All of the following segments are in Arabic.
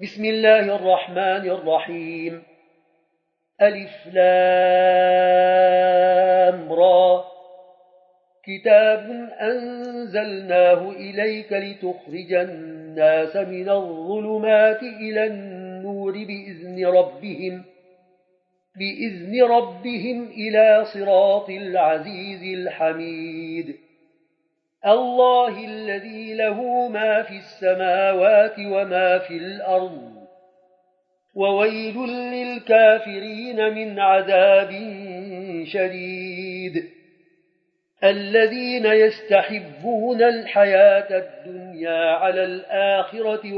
بسم الله الرحمن الرحيم. ألف لام را. كتاب أنزلناه إليك لتخرج الناس من الظلمات إلى النور بإذن ربهم إلى صراط العزيز الحميد. الله الذي له ما في السماوات وما في الأرض، وويل للكافرين من عذاب شديد. الذين يستحبون الحياة الدنيا على الآخرة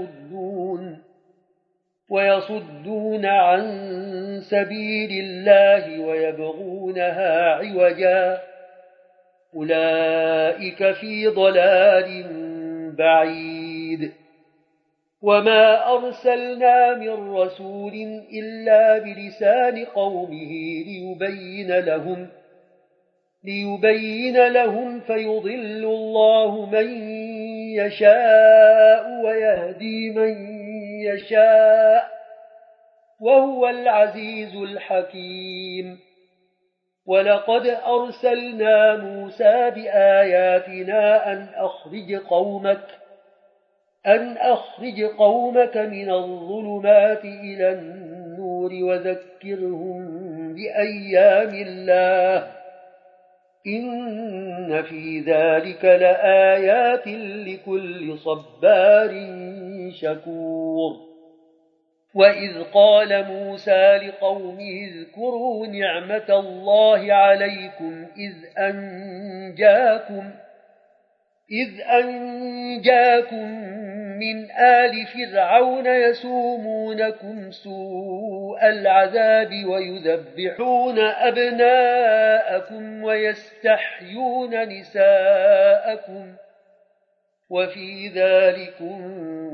ويصدون عن سبيل الله ويبغونها عوجا، أولئك في ضلال بعيد. وما أرسلنا من رسول إلا بلسان قومه ليبين لهم فيضل الله من يشاء ويهدي من يشاء، وهو العزيز الحكيم. ولقد أرسلنا موسى بآياتنا أن أخرج قومك من الظلمات إلى النور وذكرهم بأيام الله، إن في ذلك لآيات لكل صبار شكور. وإذ قال موسى لقومه اذكروا نعمة الله عليكم إذ أنجاكم من آل فرعون يسومونكم سوء العذاب ويذبحون أبناءكم ويستحيون نساءكم، وفي ذلكم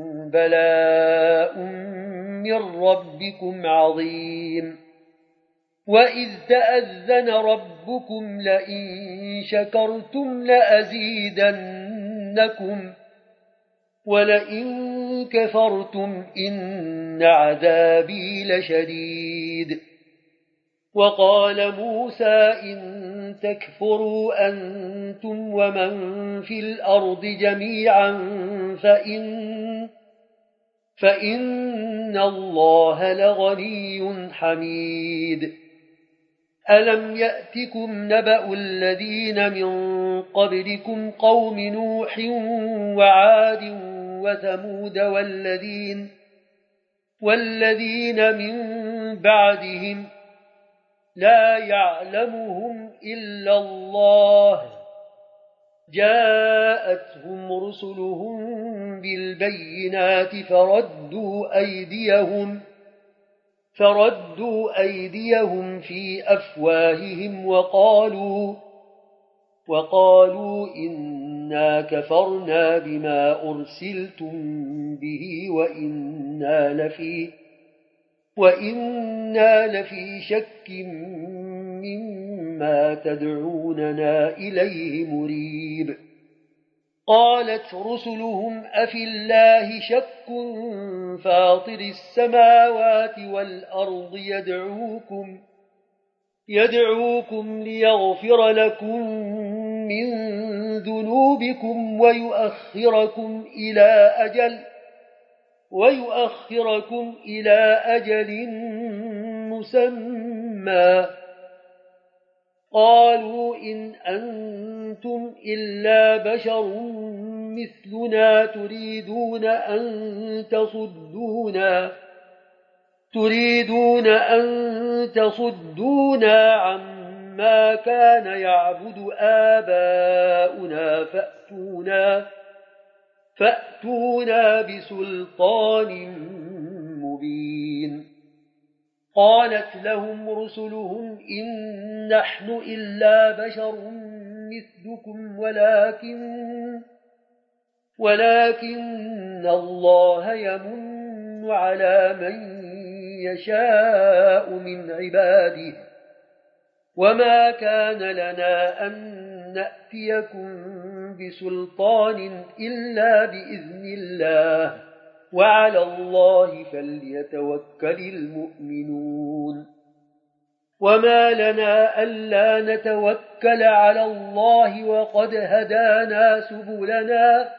بلاء من ربكم عظيم. وإذ تأذن ربكم لئن شكرتم لأزيدنكم ولئن كفرتم إن عذابي لشديد. وقال موسى إن تكفروا أنتم ومن في الأرض جميعا فإن الله لغني حميد. ألم يأتكم نبأ الذين من قبلكم قوم نوح وعاد وثمود والذين من بعدهم لا يعلمهم إلا الله، جاءتهم رسلهم بالبينات فردوا أيديهم في أفواههم وقالوا إنا كفرنا بما أرسلتم به وإنا لفي شك مما تدعوننا إليه مريب. قالت رسلهم أفي الله شك فاطر السماوات والأرض يدعوكم ليغفر لكم من ذنوبكم ويؤخركم إلى أجل مسمى. قالوا إن أنتم إلا بشر مثلنا تريدون أن تصدونا عما كان يعبد آباؤنا فأتونا بسلطان مبين. قالت لهم رسلهم إن نحن إلا بشر مثلكم ولكن الله يمن على من يشاء من عباده، وما كان لنا أن نأتيكم بسلطان إلا بإذن الله، وعلى الله فليتوكل المؤمنون وما لنا ألا نتوكل على الله وقد هدانا سبلنا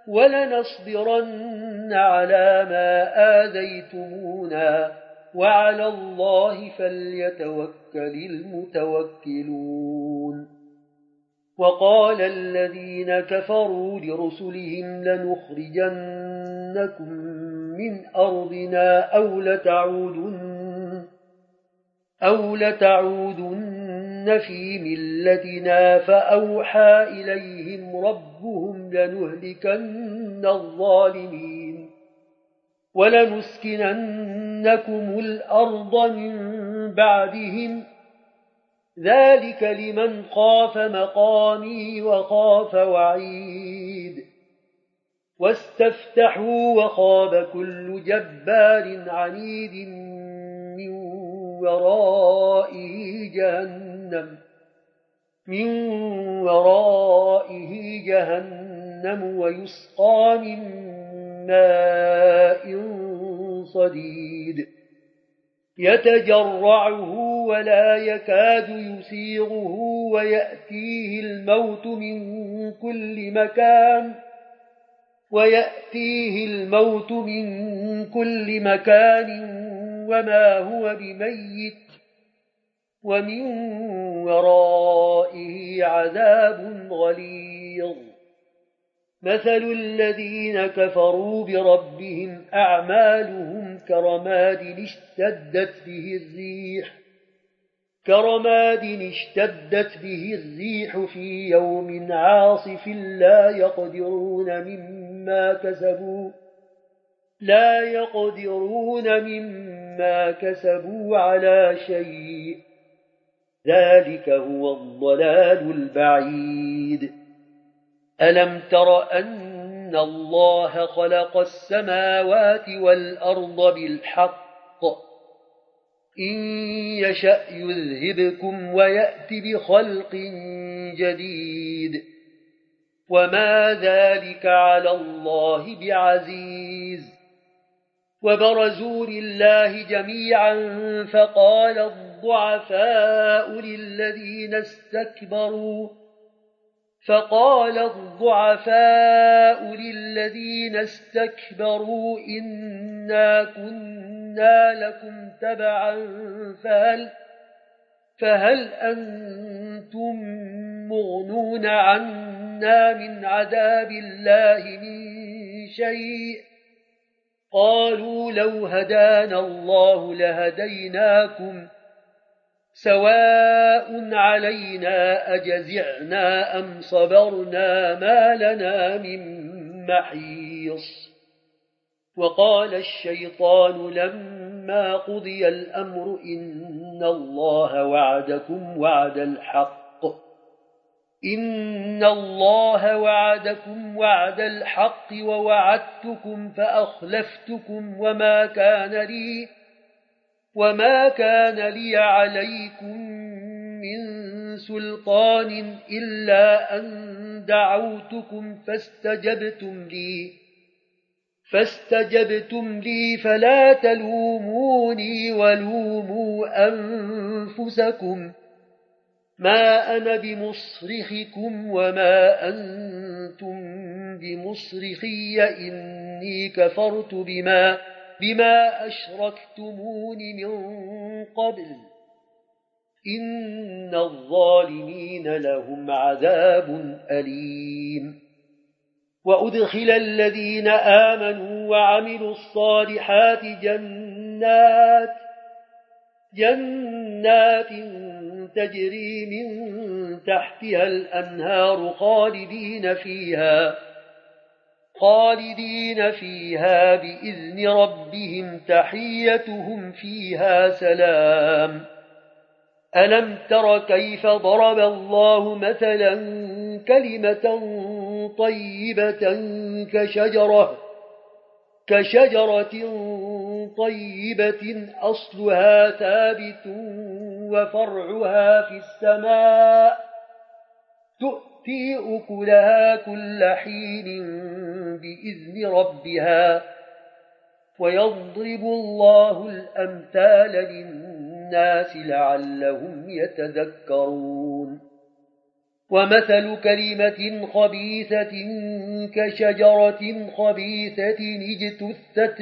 ولنصبرن على ما آذيتمونا وعلى الله فليتوكل المتوكلون وقال الذين كفروا لرسلهم لنخرجنكم من أرضنا أو لتعودن في ملتنا فأوحى إليهم ربهم لنهلكن الظالمين ولنسكننكم الأرض من بعدهم ذلك لمن خاف مقامي وخاف وعيد واستفتحوا وخاب كل جبار عنيد من ورائه جهنم ويسقى من ماء صديد يتجرعه ولا يكاد يسيغه ويأتيه الموت من كل مكان وما هو بميت ومن ورائه عذاب غليظ مثل الذين كفروا بربهم أعمالهم كرماد اشتدت به الريح في يوم عاصف لا يقدرون مما كسبوا على شيء ذلك هو الضلال البعيد ألم تر أن الله خلق السماوات والأرض بالحق إن يشأ يذهبكم ويأت بخلق جديد وما ذلك على الله بعزيز وبرزوا لله جميعا فقال الضعفاء للذين استكبروا إنا كنا لكم تبعا فهل أنتم مغنون عنا من عذاب الله من شيء قالوا لو هدانا الله لهديناكم سواء علينا أجزعنا أم صبرنا ما لنا من محيص وقال الشيطان لما قضي الأمر إن الله وعدكم وعد الحق ووعدتكم فأخلفتكم وما كان لي عليكم من سلطان إلا أن دعوتكم فاستجبتم لي فلا تلوموني ولوموا أنفسكم ما أنا بمصرخكم وما أنتم بمصرخي إني كفرت بما أشركتمون من قبل إن الظالمين لهم عذاب أليم وأدخل الذين آمنوا وعملوا الصالحات جنات تجري من تحتها الأنهار خالدين فيها بإذن ربهم تحيتهم فيها سلام ألم تر كيف ضرب الله مثلا كلمة طيبة كشجرة طيبة أصلها ثابت وفرعها في السماء تؤتي أكلها كل حين بإذن ربها ويضرب الله الأمثال للناس لعلهم يتذكرون ومثل كلمة خبيثة كشجرة خبيثة اجتثت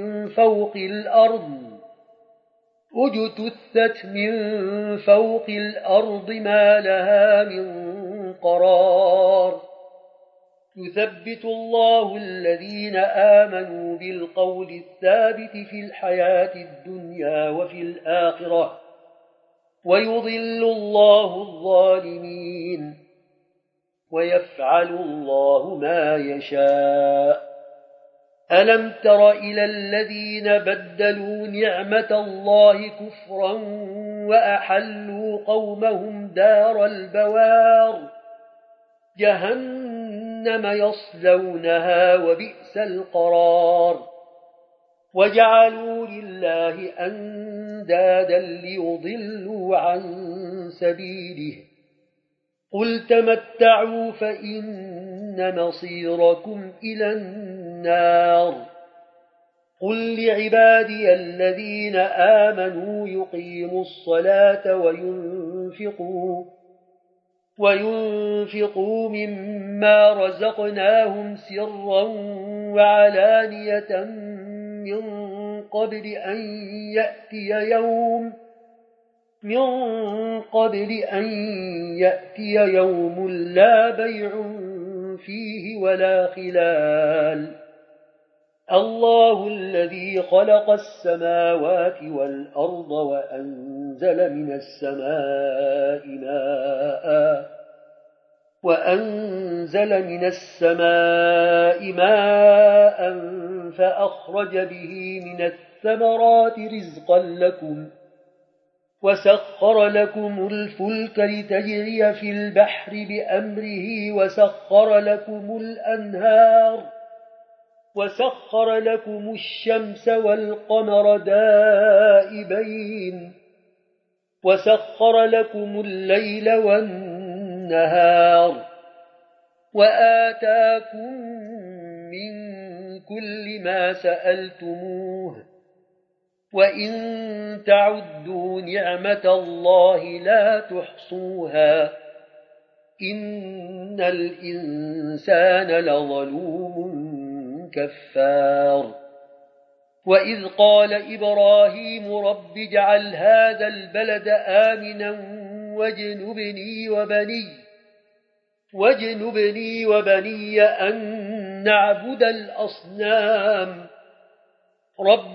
من فوق الأرض ما لها من قرار يثبت الله الذين آمنوا بالقول الثابت في الحياة الدنيا وفي الآخرة ويضل الله الظالمين ويفعل الله ما يشاء ألم تر إلى الذين بدلوا نعمة الله كفرا وأحلوا قومهم دار البوار جهنم يصلونها وبئس القرار وجعلوا لله أندادا ليضلوا عن سبيله قل تمتعوا فإن مصيركم إلى النار قل لعبادي الذين آمنوا يقيموا الصلاة وينفقوا مما رزقناهم سرا وعلانية من قبل أن يأتي يوم لا بيع فيه ولا خلال الله الذي خلق السماوات والأرض وأنزل من السماء ماء فأخرج به من الثمرات رزقا لكم وسخر لكم الفلك لتجري في البحر بأمره وسخر لكم الشمس والقمر دائبين وسخر لكم الليل والنهار وآتاكم من كل ما سألتموه وإن تعدوا نعمة الله لا تحصوها إن الإنسان لظلوم كفار وإذ قال إبراهيم رب اجعل هذا البلد آمنا واجنبني وبني أن نعبد الأصنام رب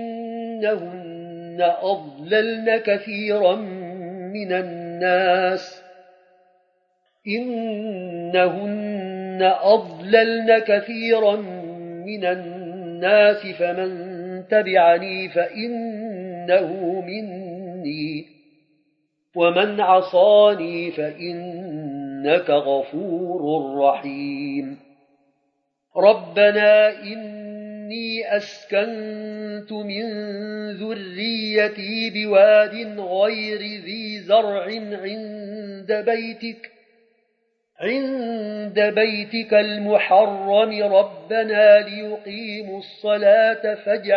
إنهن أضللن كثيرا من الناس فمن تبعني فإنه مني ومن عصاني فإنك غفور رحيم ربنا إني أسكنت من ذريتي بواد غير ذي زرع عند بيتك المحرم ربنا ليقيموا الصلاة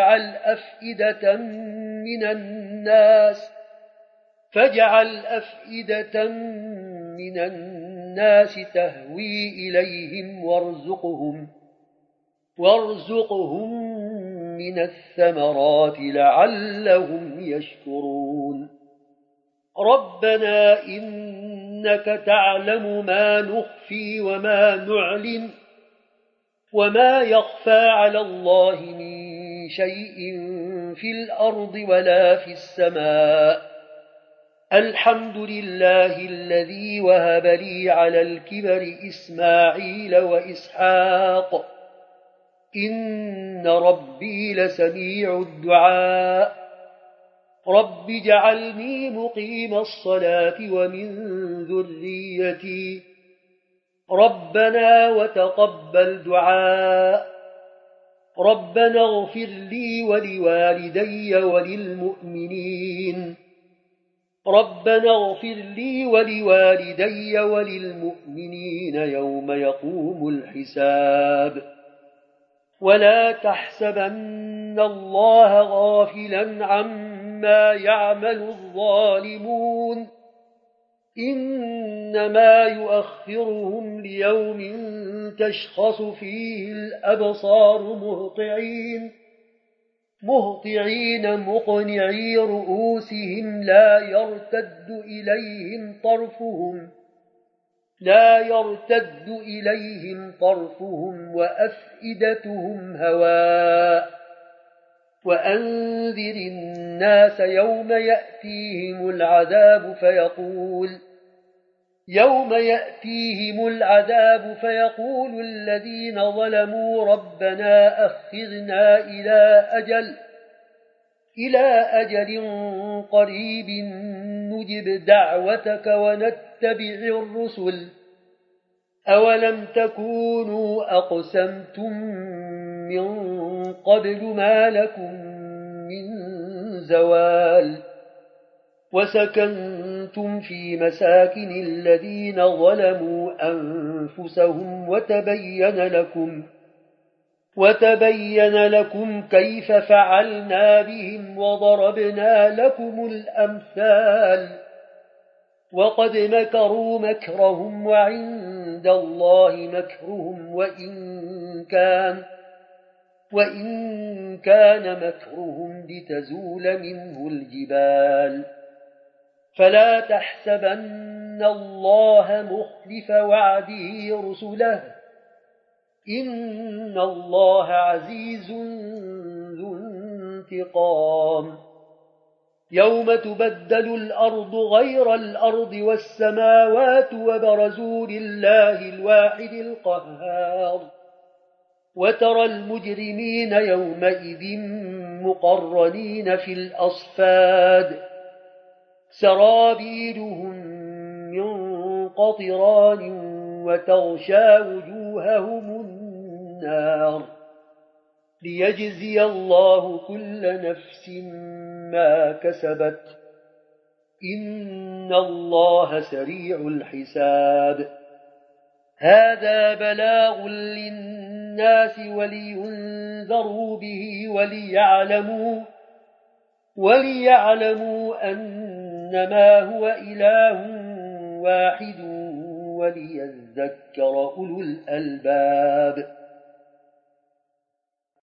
فاجعل أفئدة من الناس تهوي إليهم وارزقهم من الثمرات لعلهم يشكرون ربنا إنك تعلم ما نخفي وما نعلن وما يخفى على الله من شيء في الأرض ولا في السماء الحمد لله الذي وهب لي على الكبر إسماعيل وإسحاق إن ربي لسميع الدعاء رب اجعلني مقيم الصلاة ومن ذريتي ربنا وتقبل دعاء ربنا اغفر لي ولوالدي وللمؤمنين يوم يقوم الحساب ولا تحسبن الله غافلا عما يعمل الظالمون إنما يؤخرهم ليوم تشخص فيه الأبصار مهطعين مقنعي رؤوسهم لا يرتد إليهم طرفهم وأفئدتهم هواء وأنذر الناس يوم يأتيهم العذاب فيقول الذين ظلموا ربنا أخذنا إلى أجل قريب نجب دعوتك ونتبع الرسل أولم تكونوا أقسمتم من قبل ما لكم من زوال وسكنتم في مساكن الذين ظلموا أنفسهم وتبين لكم كيف فعلنا بهم وضربنا لكم الأمثال وقد مكروا مكرهم وعند الله مكرهم وإن كان مكرهم لتزول منه الجبال فلا تحسبن الله مخلف وعده رسله إن الله عزيز ذو انتقام يوم تبدل الأرض غير الأرض والسماوات وبرزوا لله الواحد القهار وترى المجرمين يومئذ مقرنين في الأصفاد سرابيلهم من قطران وتغشى وجوههم النار ليجزي الله كل نفس ما كسبت إن الله سريع الحساب هذا بلاغ للناس ولينذروا به وليعلموا أنما هو إله واحد وليذكر أولو الألباب